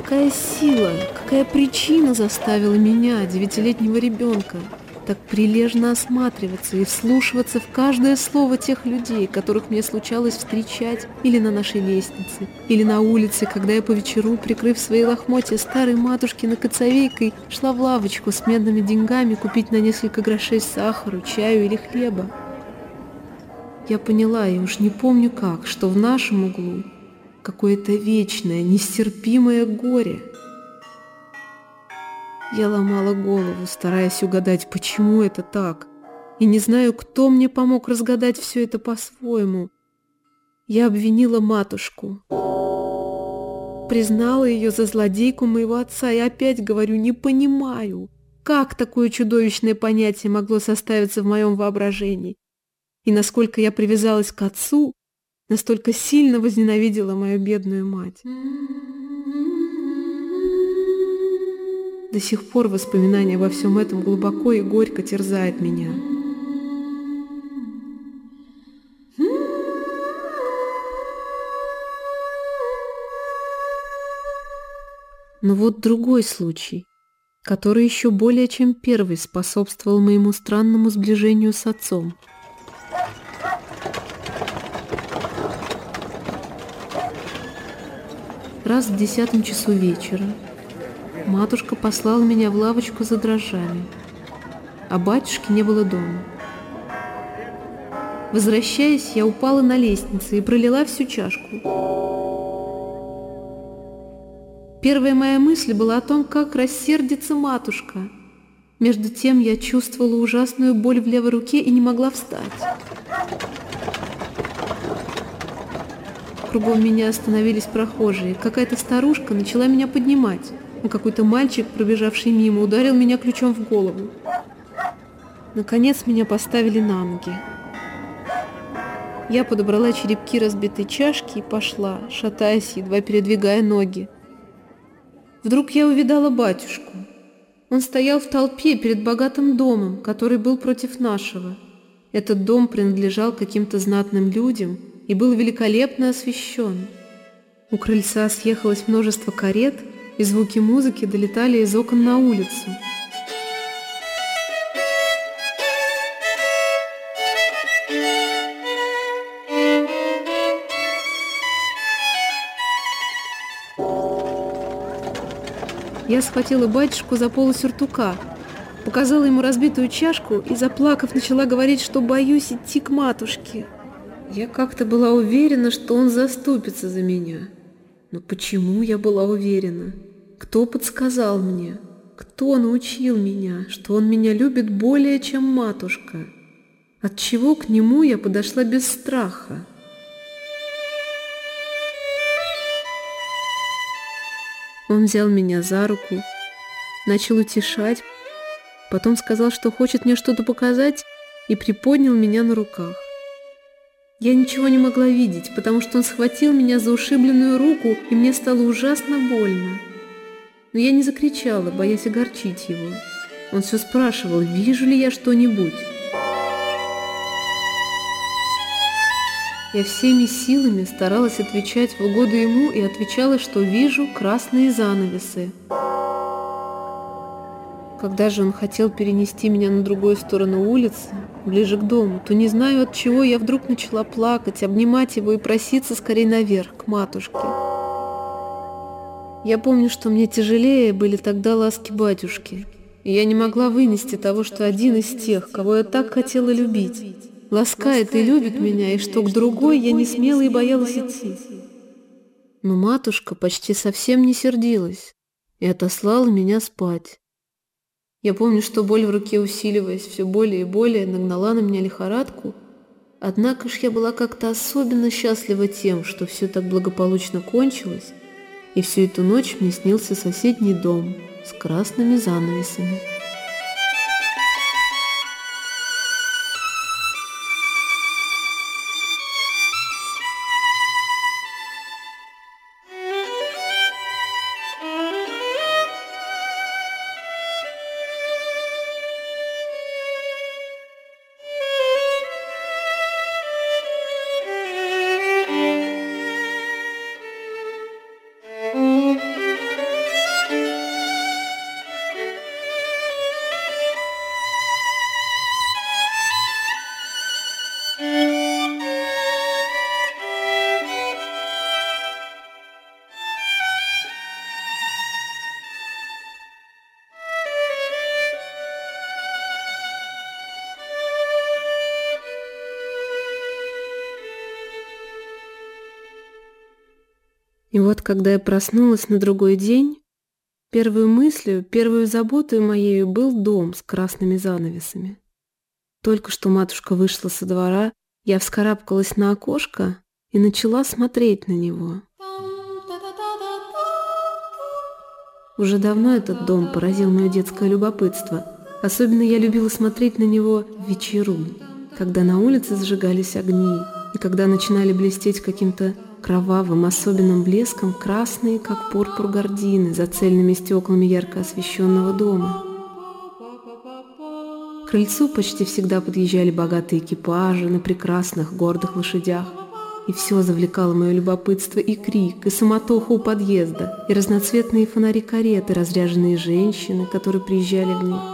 какая сила, какая причина заставила меня, 9-летнего ребенка, так прилежно осматриваться и вслушиваться в каждое слово тех людей, которых мне случалось встречать или на нашей лестнице, или на улице, когда я по вечеру, прикрыв свои лохмотья старой матушкиной коцовейкой, шла в лавочку с медными деньгами купить на несколько грошей сахару, чаю или хлеба. Я поняла, и уж не помню как, что в нашем углу какое-то вечное, нестерпимое горе. Я ломала голову, стараясь угадать, почему это так, и не знаю, кто мне помог разгадать все это по-своему. Я обвинила матушку, признала ее за злодейку моего отца, и опять говорю, не понимаю, как такое чудовищное понятие могло составиться в моем воображении, и насколько я привязалась к отцу, настолько сильно возненавидела мою бедную мать. До сих пор воспоминание обо всем этом глубоко и горько терзает меня. Но вот другой случай, который еще более чем первый способствовал моему странному сближению с отцом. Раз в 10 часу вечера матушка послала меня в лавочку за дрожжами, а батюшки не было дома. Возвращаясь, я упала на лестнице и пролила всю чашку. Первая моя мысль была о том, как рассердится матушка. Между тем я чувствовала ужасную боль в левой руке и не могла встать. Кругом меня остановились прохожие. Какая-то старушка начала меня поднимать, а какой-то мальчик, пробежавший мимо, ударил меня ключом в голову. Наконец меня поставили на ноги. Я подобрала черепки разбитой чашки и пошла, шатаясь, едва передвигая ноги. Вдруг я увидала батюшку. Он стоял в толпе перед богатым домом, который был против нашего. Этот дом принадлежал каким-то знатным людям и был великолепно освещен. У крыльца съехалось множество карет, и звуки музыки долетали из окон на улицу. Я схватила батюшку за полу сюртука, показала ему разбитую чашку и, заплакав, начала говорить, что боюсь идти к матушке. Я как-то была уверена, что он заступится за меня. Но почему я была уверена? Кто подсказал мне? Кто научил меня, что он меня любит более, чем матушка? Отчего к нему я подошла без страха? Он взял меня за руку, начал утешать, потом сказал, что хочет мне что-то показать, и приподнял меня на руках. Я ничего не могла видеть, потому что он схватил меня за ушибленную руку, и мне стало ужасно больно. Но я не закричала, боясь огорчить его. Он все спрашивал, вижу ли я что-нибудь. Я всеми силами старалась отвечать в угоду ему и отвечала, что вижу красные занавесы. Когда же он хотел перенести меня на другую сторону улицы, ближе к дому, то не знаю от чего я вдруг начала плакать, обнимать его и проситься скорее наверх, к матушке. Я помню, что мне тяжелее были тогда ласки батюшки, и я не могла вынести того, что один из тех, кого я так хотела любить, ласкает и любит меня, и что к другой я не смела и боялась идти. Но матушка почти совсем не сердилась и отослала меня спать. Я помню, что боль в руке, усиливаясь все более и более, нагнала на меня лихорадку, однако ж я была как-то особенно счастлива тем, что все так благополучно кончилось, и всю эту ночь мне снился соседний дом с красными занавесами. И вот, когда я проснулась на другой день, первой мыслью, первой заботой моей был дом с красными занавесами. Только что матушка вышла со двора, я вскарабкалась на окошко и начала смотреть на него. Уже давно этот дом поразил мое детское любопытство. Особенно я любила смотреть на него в вечеру, когда на улице зажигались огни, и когда начинали блестеть каким-то кровавым особенным блеском красные, как пурпур, гардины за цельными стеклами ярко освещенного дома. К крыльцу почти всегда подъезжали богатые экипажи на прекрасных гордых лошадях, и все завлекало мое любопытство, и крик, и суматоха у подъезда, и разноцветные фонари кареты, разряженные женщины, которые приезжали в них.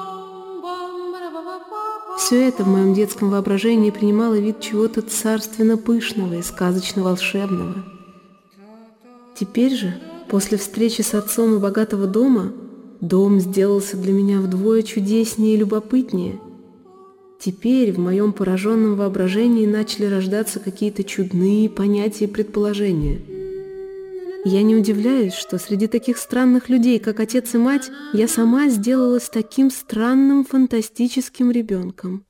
Все это в моем детском воображении принимало вид чего-то царственно пышного и сказочно волшебного. Теперь же, после встречи с отцом и богатого дома, дом сделался для меня вдвое чудеснее и любопытнее. Теперь в моем пораженном воображении начали рождаться какие-то чудные понятия и предположения. Я не удивляюсь, что среди таких странных людей, как отец и мать, я сама сделалась таким странным фантастическим ребенком.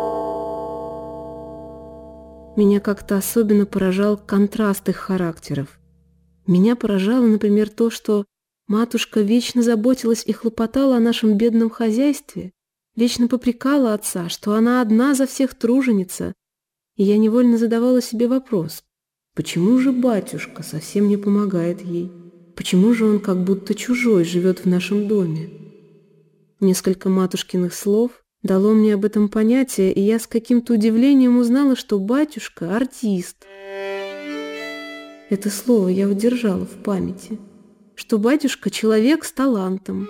Меня как-то особенно поражал контраст их характеров. Меня поражало, например, то, что матушка вечно заботилась и хлопотала о нашем бедном хозяйстве, вечно попрекала отца, что она одна за всех труженица, и я невольно задавала себе вопрос: почему же батюшка совсем не помогает ей? Почему же он как будто чужой живет в нашем доме? Несколько матушкиных слов дало мне об этом понятие, и я с каким-то удивлением узнала, что батюшка – артист. Это слово я удержала в памяти, что батюшка – человек с талантом.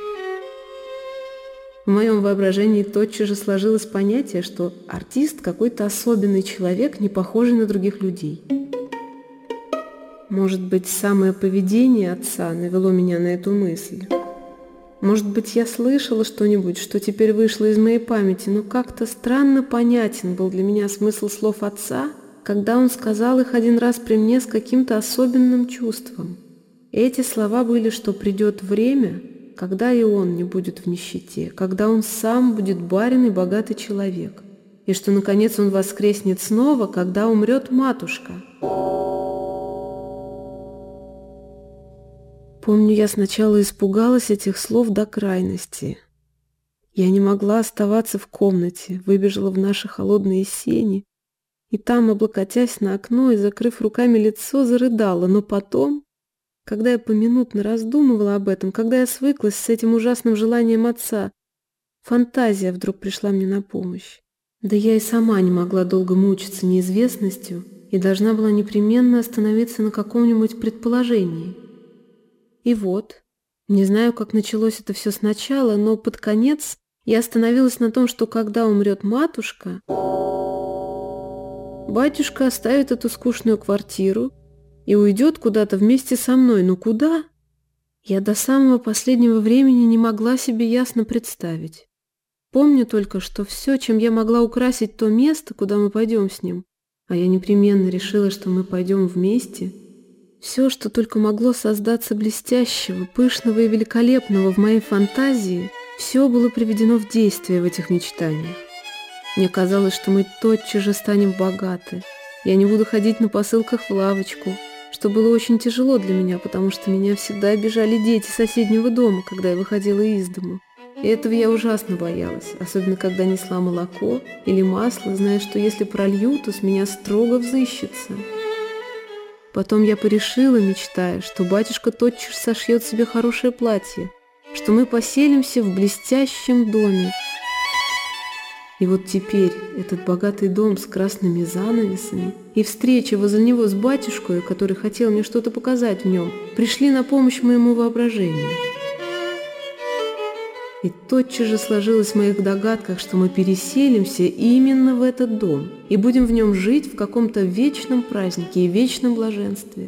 В моем воображении тотчас же сложилось понятие, что артист – какой-то особенный человек, не похожий на других людей. Может быть, самое поведение отца навело меня на эту мысль. Может быть, я слышала что-нибудь, что теперь вышло из моей памяти, но как-то странно понятен был для меня смысл слов отца, когда он сказал их один раз при мне с каким-то особенным чувством. Эти слова были, что придет время, когда и он не будет в нищете, когда он сам будет барин и богатый человек, и что, наконец, он воскреснет снова, когда умрет матушка. Помню, я сначала испугалась этих слов до крайности. Я не могла оставаться в комнате, выбежала в наши холодные сени, и там, облокотясь на окно и закрыв руками лицо, зарыдала. Но потом, когда я поминутно раздумывала об этом, когда я свыклась с этим ужасным желанием отца, фантазия вдруг пришла мне на помощь. Да я и сама не могла долго мучиться неизвестностью и должна была непременно остановиться на каком-нибудь предположении. И вот, не знаю, как началось это все сначала, но под конец я остановилась на том, что когда умрет матушка, батюшка оставит эту скучную квартиру и уйдет куда-то вместе со мной. Но куда? Я до самого последнего времени не могла себе ясно представить. Помню только, что все, чем я могла украсить то место, куда мы пойдем с ним, а я непременно решила, что мы пойдем вместе, все, что только могло создаться блестящего, пышного и великолепного в моей фантазии, все было приведено в действие в этих мечтаниях. Мне казалось, что мы тотчас же станем богаты. Я не буду ходить на посылках в лавочку, что было очень тяжело для меня, потому что меня всегда обижали дети соседнего дома, когда я выходила из дому. И этого я ужасно боялась, особенно когда несла молоко или масло, зная, что если пролью, то с меня строго взыщется. Потом я порешила, мечтая, что батюшка тотчас сошьет себе хорошее платье, что мы поселимся в блестящем доме. И вот теперь этот богатый дом с красными занавесами и встреча возле него с батюшкой, который хотел мне что-то показать в нем, пришли на помощь моему воображению. И тотчас же сложилось в моих догадках, что мы переселимся именно в этот дом и будем в нем жить в каком-то вечном празднике и вечном блаженстве.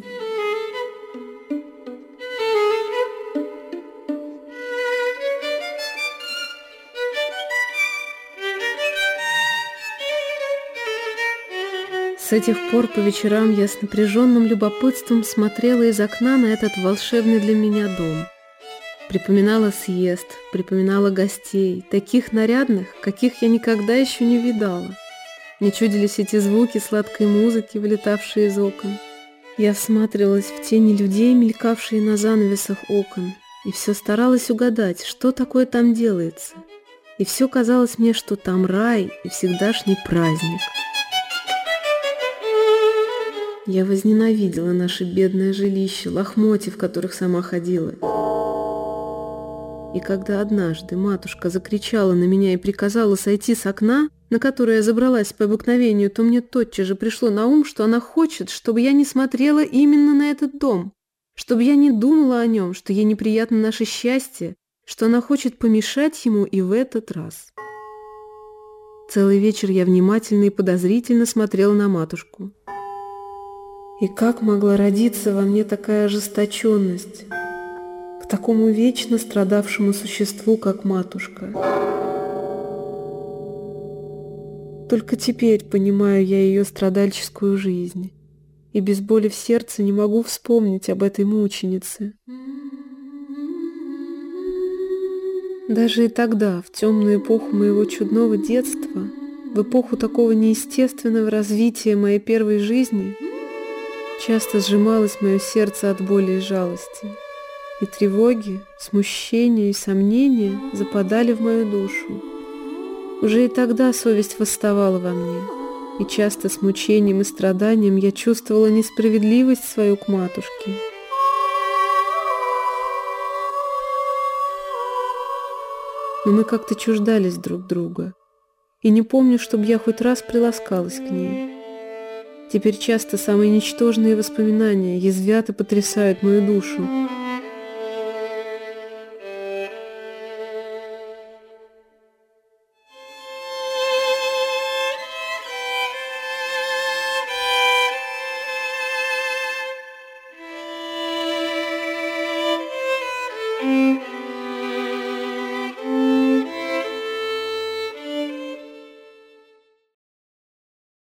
С этих пор по вечерам я с напряженным любопытством смотрела из окна на этот волшебный для меня дом. Припоминала съезд, припоминала гостей, таких нарядных, каких я никогда еще не видала. Мне чудились эти звуки сладкой музыки, вылетавшие из окон. Я всматривалась в тени людей, мелькавшие на занавесах окон, и все старалась угадать, что такое там делается. И все казалось мне, что там рай и всегдашний праздник. Я возненавидела наше бедное жилище, лохмотья, в которых сама ходила. И когда однажды матушка закричала на меня и приказала сойти с окна, на которое я забралась по обыкновению, то мне тотчас же пришло на ум, что она хочет, чтобы я не смотрела именно на этот дом, чтобы я не думала о нем, что ей неприятно наше счастье, что она хочет помешать ему и в этот раз. Целый вечер я внимательно и подозрительно смотрела на матушку. И как могла родиться во мне такая ожесточенность к такому вечно страдавшему существу, как матушка? Только теперь понимаю я ее страдальческую жизнь, и без боли в сердце не могу вспомнить об этой мученице. Даже и тогда, в темную эпоху моего чудного детства, в эпоху такого неестественного развития моей первой жизни, часто сжималось мое сердце от боли и жалости, и тревоги, смущения и сомнения западали в мою душу. Уже и тогда совесть восставала во мне, и часто с мучением и страданием я чувствовала несправедливость свою к матушке. Но мы как-то чуждались друг друга, и не помню, чтобы я хоть раз приласкалась к ней. Теперь часто самые ничтожные воспоминания язвят и потрясают мою душу,